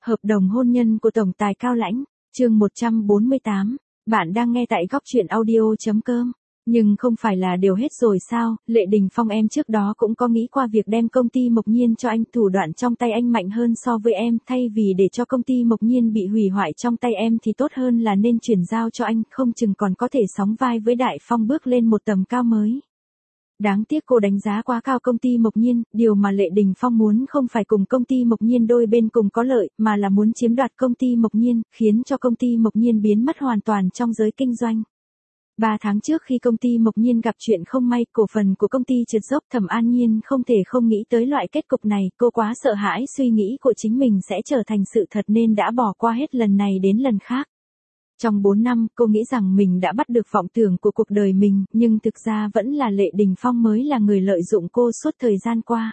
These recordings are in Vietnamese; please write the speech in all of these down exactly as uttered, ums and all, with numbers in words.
Hợp đồng hôn nhân của Tổng tài Cao Lãnh, chương một trăm bốn mươi tám, bạn đang nghe tại góc truyện audio chấm com. Nhưng không phải là đều hết rồi sao, Lệ Đình Phong em trước đó cũng có nghĩ qua việc đem công ty Mộc Nhiên cho anh, thủ đoạn trong tay anh mạnh hơn so với em, thay vì để cho công ty Mộc Nhiên bị hủy hoại trong tay em thì tốt hơn là nên chuyển giao cho anh, không chừng còn có thể sóng vai với Đại Phong bước lên một tầm cao mới. Đáng tiếc cô đánh giá quá cao công ty Mộc Nhiên, điều mà Lệ Đình Phong muốn không phải cùng công ty Mộc Nhiên đôi bên cùng có lợi, mà là muốn chiếm đoạt công ty Mộc Nhiên, khiến cho công ty Mộc Nhiên biến mất hoàn toàn trong giới kinh doanh. Ba tháng trước khi công ty Mộc Nhiên gặp chuyện không may, cổ phần của công ty trượt dốc, Thẩm An Nhiên không thể không nghĩ tới loại kết cục này, cô quá sợ hãi suy nghĩ của chính mình sẽ trở thành sự thật nên đã bỏ qua hết lần này đến lần khác. Trong bốn năm, cô nghĩ rằng mình đã bắt được vọng tưởng của cuộc đời mình, nhưng thực ra vẫn là Lệ Đình Phong mới là người lợi dụng cô suốt thời gian qua.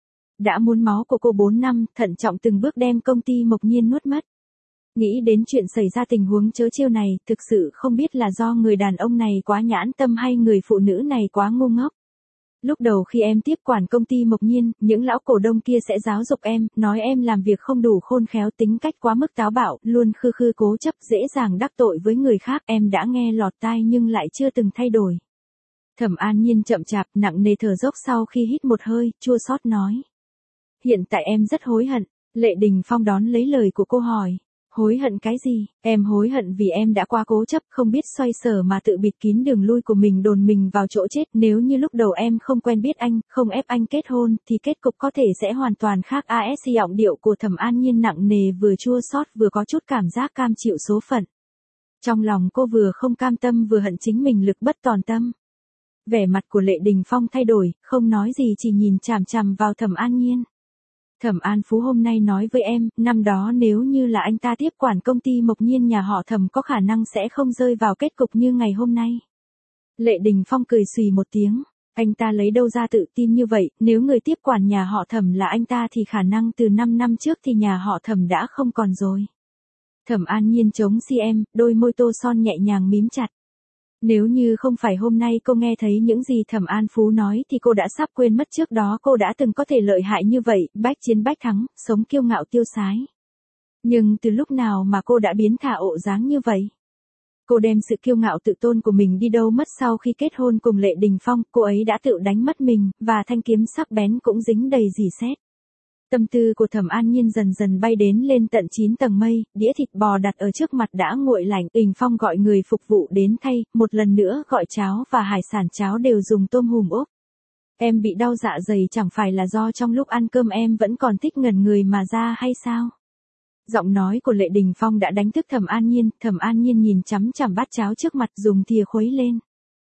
Đã muốn máu của cô bốn năm, thận trọng từng bước đem công ty Mộc Nhiên nuốt mất. Nghĩ đến chuyện xảy ra tình huống trớ trêu này, thực sự không biết là do người đàn ông này quá nhãn tâm hay người phụ nữ này quá ngu ngốc. Lúc đầu khi em tiếp quản công ty Mộc Nhiên, những lão cổ đông kia sẽ giáo dục em, nói em làm việc không đủ khôn khéo, tính cách quá mức táo bạo, luôn khư khư cố chấp, dễ dàng đắc tội với người khác, em đã nghe lọt tai nhưng lại chưa từng thay đổi. Thẩm An Nhiên chậm chạp, nặng nề thở dốc sau khi hít một hơi, chua xót nói. Hiện tại em rất hối hận. Lệ Đình Phong đón lấy lời của cô hỏi. Hối hận cái gì? Em hối hận vì em đã quá cố chấp, không biết xoay sở mà tự bịt kín đường lui của mình, đồn mình vào chỗ chết. Nếu như lúc đầu em không quen biết anh, không ép anh kết hôn, thì kết cục có thể sẽ hoàn toàn khác. a ét giọng điệu của Thẩm An Nhiên nặng nề, vừa chua xót vừa có chút cảm giác cam chịu số phận. Trong lòng cô vừa không cam tâm vừa hận chính mình lực bất tòng tâm. Vẻ mặt của Lệ Đình Phong thay đổi, không nói gì chỉ nhìn chằm chằm vào Thẩm An Nhiên. Thẩm An Phú hôm nay nói với em, năm đó nếu như là anh ta tiếp quản công ty Mộc Nhiên, nhà họ Thẩm có khả năng sẽ không rơi vào kết cục như ngày hôm nay. Lệ Đình Phong cười xùy một tiếng, anh ta lấy đâu ra tự tin như vậy, nếu người tiếp quản nhà họ Thẩm là anh ta thì khả năng từ năm năm trước thì nhà họ Thẩm đã không còn rồi. Thẩm An Nhiên chống si em, đôi môi tô son nhẹ nhàng mím chặt. Nếu như không phải hôm nay cô nghe thấy những gì Thẩm An Phú nói thì cô đã sắp quên mất trước đó cô đã từng có thể lợi hại như vậy, bách chiến bách thắng, sống kiêu ngạo tiêu sái. Nhưng từ lúc nào mà cô đã biến thả ộ dáng như vậy? Cô đem sự kiêu ngạo tự tôn của mình đi đâu mất? Sau khi kết hôn cùng Lệ Đình Phong, cô ấy đã tự đánh mất mình, và thanh kiếm sắc bén cũng dính đầy rỉ sét. Tâm tư của Thẩm An Nhiên dần dần bay đến lên tận chín tầng mây, đĩa thịt bò đặt ở trước mặt đã nguội lạnh, Đình Phong gọi người phục vụ đến thay, một lần nữa gọi cháo và hải sản, cháo đều dùng tôm hùm ốp. Em bị đau dạ dày chẳng phải là do trong lúc ăn cơm em vẫn còn thích ngẩn người mà ra hay sao? Giọng nói của Lệ Đình Phong đã đánh thức Thẩm An Nhiên, Thẩm An Nhiên nhìn chằm chằm bát cháo trước mặt, dùng thìa khuấy lên.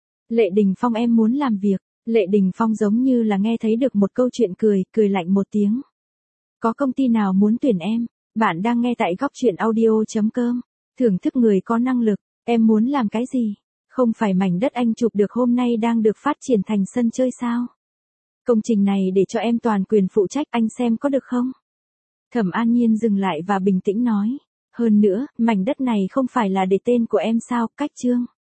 Lệ Đình Phong, em muốn làm việc. Lệ Đình Phong giống như là nghe thấy được một câu chuyện, cười, cười lạnh một tiếng. Có công ty nào muốn tuyển em? Bạn đang nghe tại góc truyện audio chấm com. Thưởng thức người có năng lực. Em muốn làm cái gì? Không phải mảnh đất anh chụp được hôm nay đang được phát triển thành sân chơi sao? Công trình này để cho em toàn quyền phụ trách, anh xem có được không? Thẩm An Nhiên dừng lại và bình tĩnh nói. Hơn nữa, mảnh đất này không phải là để tên của em sao? Cách chương.